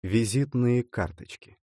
Визитные карточки.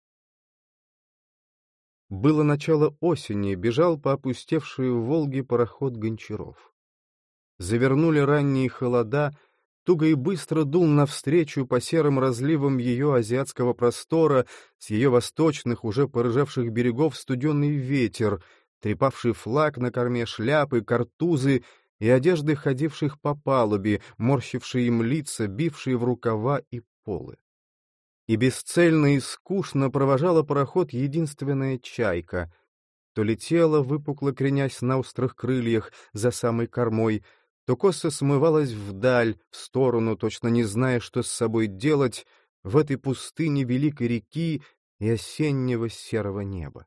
Было начало осени, бежал по опустевшей Волге пароход Гончаров. Завернули ранние холода, туго и быстро дул навстречу по серым разливам ее азиатского простора, с ее восточных, уже порыжевших берегов студеный ветер, трепавший флаг на корме, шляпы, картузы и одежды ходивших по палубе, морщившие им лица, бившие в рукава и полы. И бесцельно и скучно провожала пароход единственная чайка. То летела, выпукло кренясь на острых крыльях за самой кормой, то косо смывалась вдаль, в сторону, точно не зная, что с собой делать в этой пустыне великой реки и осеннего серого неба.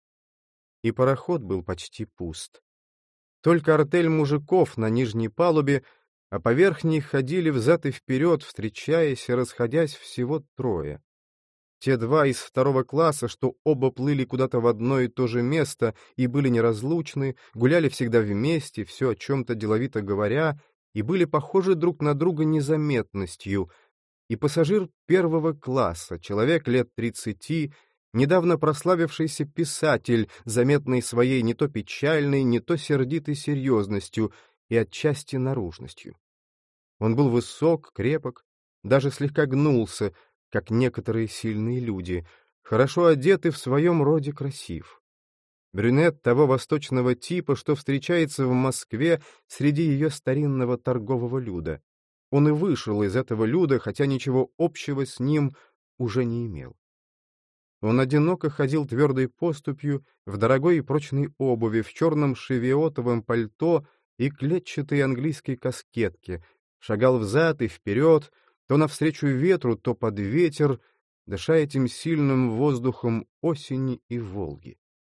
И пароход был почти пуст. Только артель мужиков на нижней палубе, а по верхней ходили взад и вперед, встречаясь и расходясь всего трое. Те два из второго класса, что оба плыли куда-то в одно и то же место и были неразлучны, гуляли всегда вместе, все о чем-то деловито говоря, и были похожи друг на друга незаметностью, и пассажир первого класса, человек лет 30, недавно прославившийся писатель, заметный своей не то печальной, не то сердитой серьезностью и отчасти наружностью. Он был высок, крепок, даже слегка гнулся, как некоторые сильные люди, хорошо одет и в своем роде красив. Брюнет того восточного типа, что встречается в Москве среди ее старинного торгового люда. Он и вышел из этого люда, хотя ничего общего с ним уже не имел. Он одиноко ходил твердой поступью, в дорогой и прочной обуви, в черном шевиотовом пальто и клетчатой английской каскетке, шагал взад и вперед, то навстречу ветру, то под ветер, дыша этим сильным воздухом осени и Волги.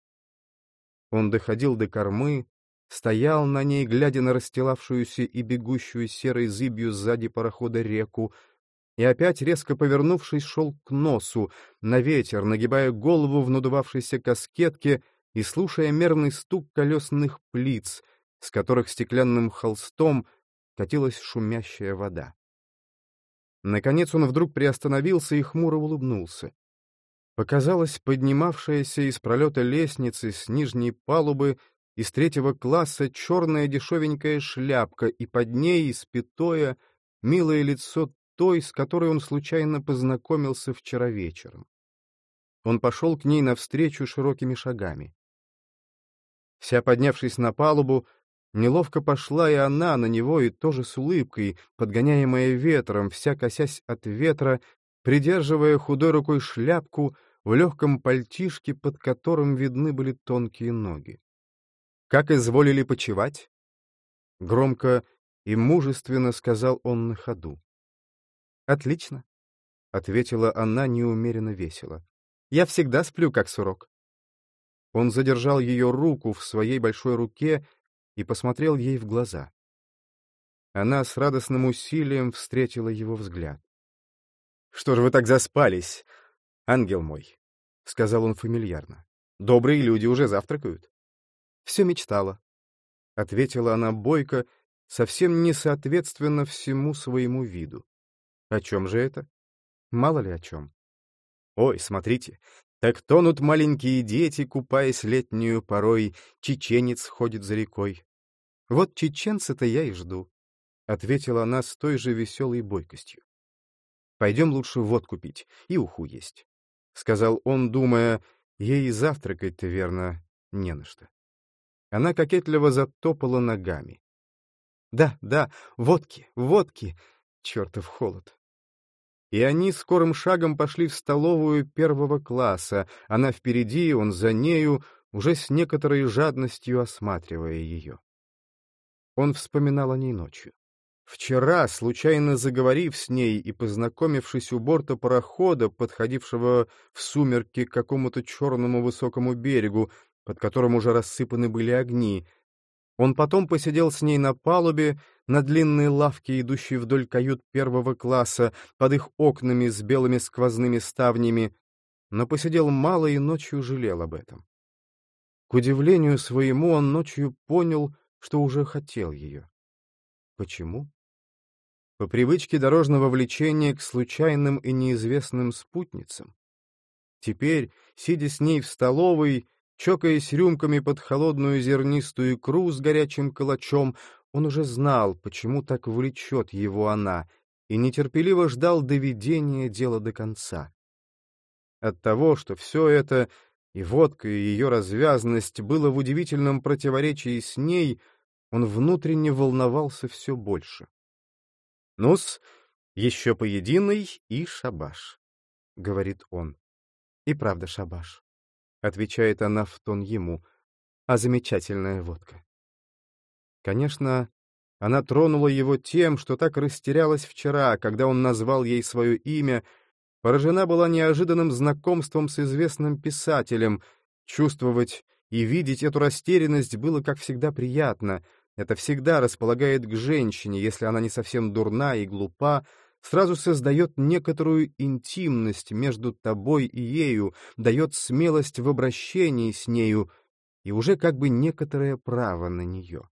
Он доходил до кормы, стоял на ней, глядя на расстилавшуюся и бегущую серой зыбью сзади парохода реку, и опять, резко повернувшись, шел к носу, на ветер, нагибая голову в надувавшейся каскетке и слушая мерный стук колесных плиц, с которых стеклянным холстом катилась шумящая вода. Наконец он вдруг приостановился и хмуро улыбнулся. Показалась поднимавшаяся из пролета лестницы с нижней палубы из третьего класса черная дешевенькая шляпка, и под ней испятое, милое лицо той, с которой он случайно познакомился вчера вечером. Он пошел к ней навстречу широкими шагами. Вся поднявшись на палубу, неловко пошла и она на него, и тоже с улыбкой, подгоняемая ветром, вся косясь от ветра, придерживая худой рукой шляпку в легком пальтишке, под которым видны были тонкие ноги. «Как изволили почивать?» — громко и мужественно сказал он на ходу. «Отлично», — ответила она неумеренно весело. «Я всегда сплю, как сурок». Он задержал ее руку в своей большой руке и посмотрел ей в глаза. Она с радостным усилием встретила его взгляд. «Что же вы так заспались, ангел мой?» — сказал он фамильярно. «Добрые люди уже завтракают». «Все мечтала», — ответила она бойко, совсем не соответственно всему своему виду. «О чем же это?» «Мало ли о чем». «Ой, смотрите, так тонут маленькие дети, купаясь летнюю порой, чеченец ходит за рекой». «Вот чеченца-то я и жду», — ответила она с той же веселой бойкостью. «Пойдем лучше водку пить и уху есть», — сказал он, думая, ей и завтракать-то, верно, не на что. Она кокетливо затопала ногами. «Да, да, водки, водки, чертов холод». И они скорым шагом пошли в столовую первого класса, она впереди, он за нею, уже с некоторой жадностью осматривая ее. Он вспоминал о ней ночью. Вчера, случайно заговорив с ней и познакомившись у борта парохода, подходившего в сумерки к какому-то черному высокому берегу, под которым уже рассыпаны были огни, он потом посидел с ней на палубе, на длинной лавке, идущей вдоль кают первого класса, под их окнами с белыми сквозными ставнями, но посидел мало и ночью жалел об этом. К удивлению своему он ночью понял, что уже хотел ее. Почему? по привычке дорожного влечения к случайным и неизвестным спутницам. Теперь, сидя с ней в столовой, чокаясь рюмками под холодную зернистую икру с горячим калачом, он уже знал, почему так влечет его она, и нетерпеливо ждал доведения дела до конца. От того, что все это, и водка, и ее развязность, было в удивительном противоречии с ней, он внутренне волновался все больше. «Ну-с, еще поединый и шабаш», — говорит он. «И правда шабаш», — отвечает она в тон ему, — «а замечательная водка». Конечно, она тронула его тем, что так растерялась вчера, когда он назвал ей свое имя, поражена была неожиданным знакомством с известным писателем. Чувствовать и видеть эту растерянность было, как всегда, приятно. Это всегда располагает к женщине, если она не совсем дурна и глупа, сразу создает некоторую интимность между тобой и ею, дает смелость в обращении с нею и уже как бы некоторое право на нее.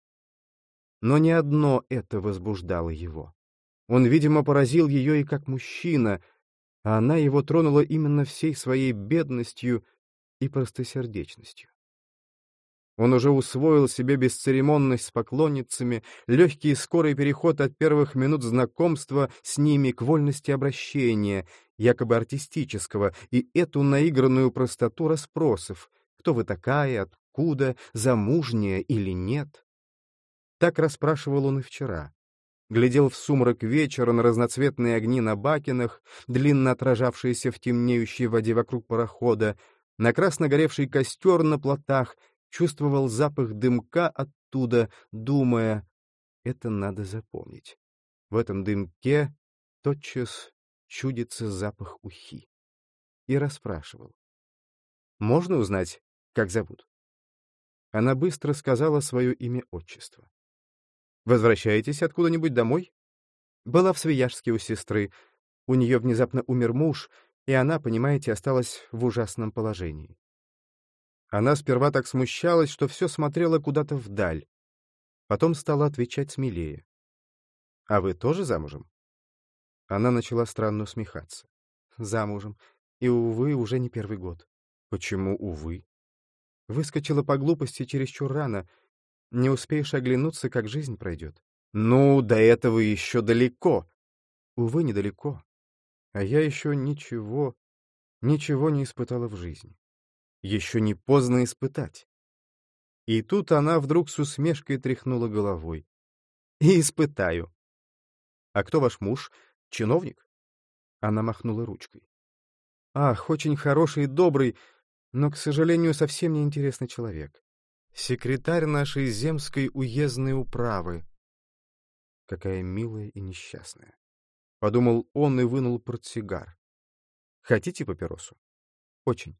Но не одно это возбуждало его. Он, видимо, поразил ее и как мужчина, а она его тронула именно всей своей бедностью и простосердечностью. Он уже усвоил себе бесцеремонность с поклонницами, легкий и скорый переход от первых минут знакомства с ними к вольности обращения, якобы артистического, и эту наигранную простоту расспросов: кто вы такая, откуда, замужняя или нет. Так расспрашивал он и вчера. Глядел в сумрак вечера на разноцветные огни на бакенах, длинно отражавшиеся в темнеющей воде вокруг парохода, на красно горевший костер на плотах, чувствовал запах дымка оттуда, думая, это надо запомнить. В этом дымке тотчас чудится запах ухи. И расспрашивал. «Можно узнать, как зовут?» Она быстро сказала свое имя-отчество. «Возвращаетесь откуда-нибудь домой?» «Была в Свияжске у сестры. У нее внезапно умер муж, и она, понимаете, осталась в ужасном положении». Она сперва так смущалась, что все смотрела куда-то вдаль. Потом стала отвечать смелее. «А вы тоже замужем?» Она начала странно усмехаться. «Замужем. И, увы, уже не первый год». «Почему, увы?» «Выскочила по глупости чересчур рано. Не успеешь оглянуться, как жизнь пройдет». «Ну, до этого еще далеко». «Увы, недалеко. А я еще ничего не испытала в жизни. Еще не поздно испытать». И тут она вдруг с усмешкой тряхнула головой. «И испытаю». «А кто ваш муж? Чиновник?» Она махнула ручкой. «Ах, очень хороший и добрый, но, к сожалению, совсем неинтересный человек. Секретарь нашей земской уездной управы». Какая милая и несчастная. Подумал он и вынул портсигар. «Хотите папиросу?» «Очень».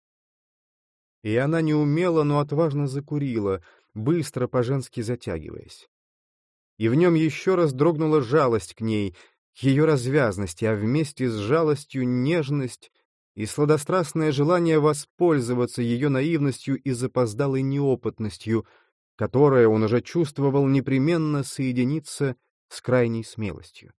И она неумело, но отважно закурила, быстро по-женски затягиваясь. И в нем еще раз дрогнула жалость к ней, к ее развязности, а вместе с жалостью нежность и сладострастное желание воспользоваться ее наивностью и запоздалой неопытностью, которая, он уже чувствовал, непременно соединится с крайней смелостью.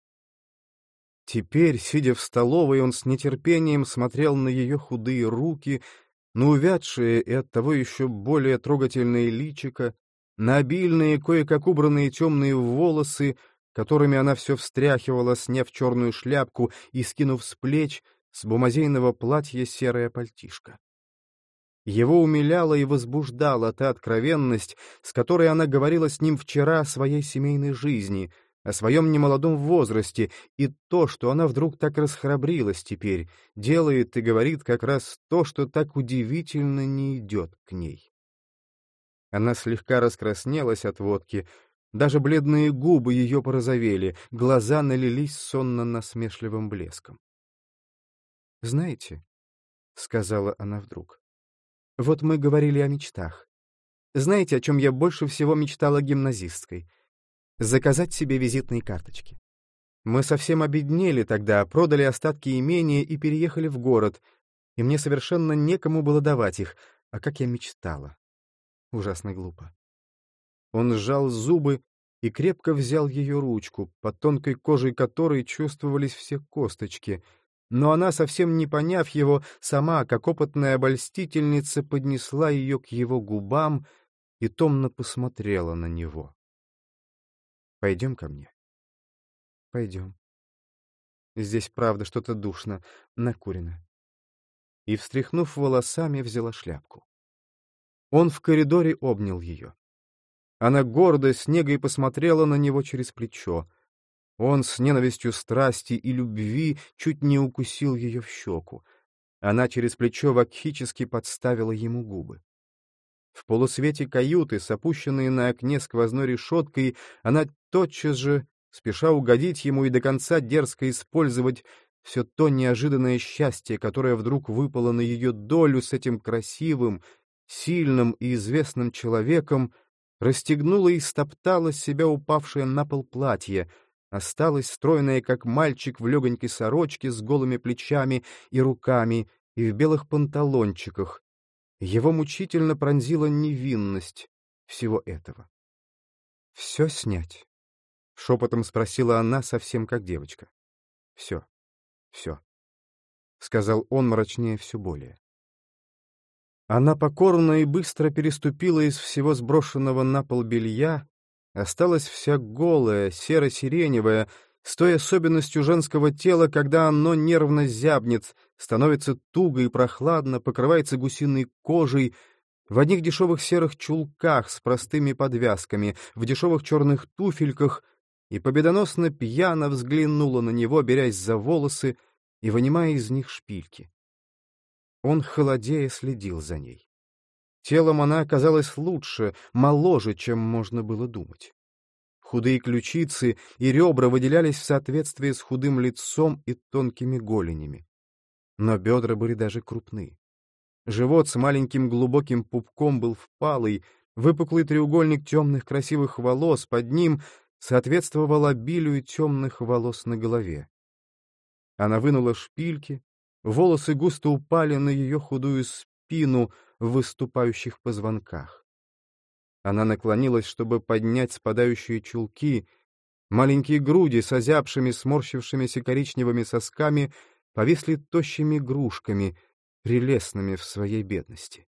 Теперь, сидя в столовой, он с нетерпением смотрел на ее худые руки, на увядшие и оттого еще более трогательные личико, на обильные, кое-как убранные темные волосы, которыми она все встряхивала, сняв черную шляпку и скинув с плеч с бумазейного платья серое пальтишко. Его умиляла и возбуждала та откровенность, с которой она говорила с ним вчера о своей семейной жизни, о своем немолодом возрасте, и то, что она вдруг так расхрабрилась теперь, делает и говорит как раз то, что так удивительно не идет к ней. Она слегка раскраснелась от водки, даже бледные губы ее порозовели, глаза налились сонно-насмешливым блеском. «Знаете, — сказала она вдруг, — вот мы говорили о мечтах. Знаете, о чем я больше всего мечтала гимназисткой? Заказать себе визитные карточки. Мы совсем обеднели тогда, продали остатки имения и переехали в город, и мне совершенно некому было давать их, а как я мечтала. Ужасно глупо». Он сжал зубы и крепко взял ее ручку, под тонкой кожей которой чувствовались все косточки, но она, совсем не поняв его, сама, как опытная обольстительница, поднесла ее к его губам и томно посмотрела на него. «Пойдем ко мне?» «Пойдем. Здесь, правда, что-то душно, накурено». И, встряхнув волосами, взяла шляпку. Он в коридоре обнял ее. Она гордо, с негой посмотрела на него через плечо. Он с ненавистью страсти и любви чуть не укусил ее в щеку. Она через плечо вакхически подставила ему губы. В полусвете каюты, с опущенной на окне сквозной решеткой, она тотчас же, спеша угодить ему и до конца дерзко использовать все то неожиданное счастье, которое вдруг выпало на ее долю с этим красивым, сильным и известным человеком, расстегнула и стоптала с себя упавшее на пол платье, осталась стройная, как мальчик, в легонькой сорочке с голыми плечами и руками и в белых панталончиках. Его мучительно пронзила невинность всего этого. «Все снять?» — шепотом спросила она, совсем как девочка. «Все, все», — сказал он мрачнее все более. Она покорно и быстро переступила из всего сброшенного на пол белья, осталась вся голая, серо-сиреневая, с той особенностью женского тела, когда оно нервно зябнет, становится туго и прохладно, покрывается гусиной кожей, в одних дешевых серых чулках с простыми подвязками, в дешевых черных туфельках, и победоносно пьяно взглянула на него, берясь за волосы и вынимая из них шпильки. Он, холодея, следил за ней. Телом она оказалась лучше, моложе, чем можно было думать. Худые ключицы и ребра выделялись в соответствии с худым лицом и тонкими голенями. Но бедра были даже крупны. Живот с маленьким глубоким пупком был впалый, выпуклый треугольник темных красивых волос под ним соответствовал обилию темных волос на голове. Она вынула шпильки, волосы густо упали на ее худую спину в выступающих позвонках. Она наклонилась, чтобы поднять спадающие чулки. Маленькие груди с озябшими, сморщившимися коричневыми сосками повисли тощими грушками, прелестными в своей бедности.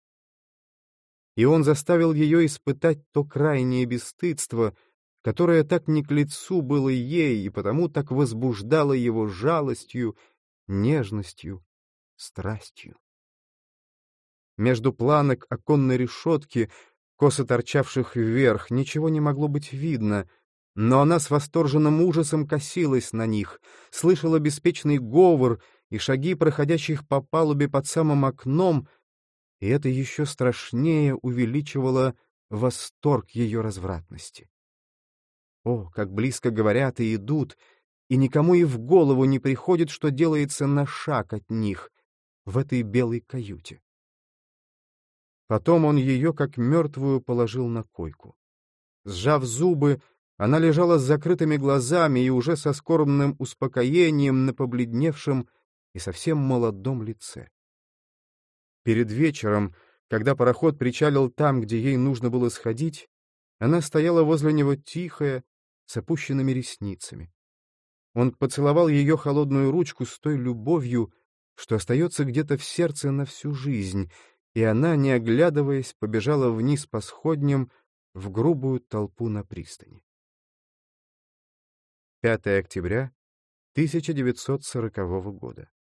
И он заставил ее испытать то крайнее бесстыдство, которое так не к лицу было ей и потому так возбуждало его жалостью, нежностью, страстью. Между планок оконной решетки, косо торчавших вверх, ничего не могло быть видно, но она с восторженным ужасом косилась на них, слышала беспечный говор и шаги проходящих по палубе под самым окном, и это еще страшнее увеличивало восторг ее развратности. О, как близко говорят и идут, и никому и в голову не приходит, что делается на шаг от них в этой белой каюте. Потом он ее, как мертвую, положил на койку. Сжав зубы, она лежала с закрытыми глазами и уже со скорбным успокоением на побледневшем и совсем молодом лице. Перед вечером, когда пароход причалил там, где ей нужно было сходить, она стояла возле него тихая, с опущенными ресницами. Он поцеловал ее холодную ручку с той любовью, что остается где-то в сердце на всю жизнь, и она, не оглядываясь, побежала вниз по сходням в грубую толпу на пристани. 5 октября 1940 года.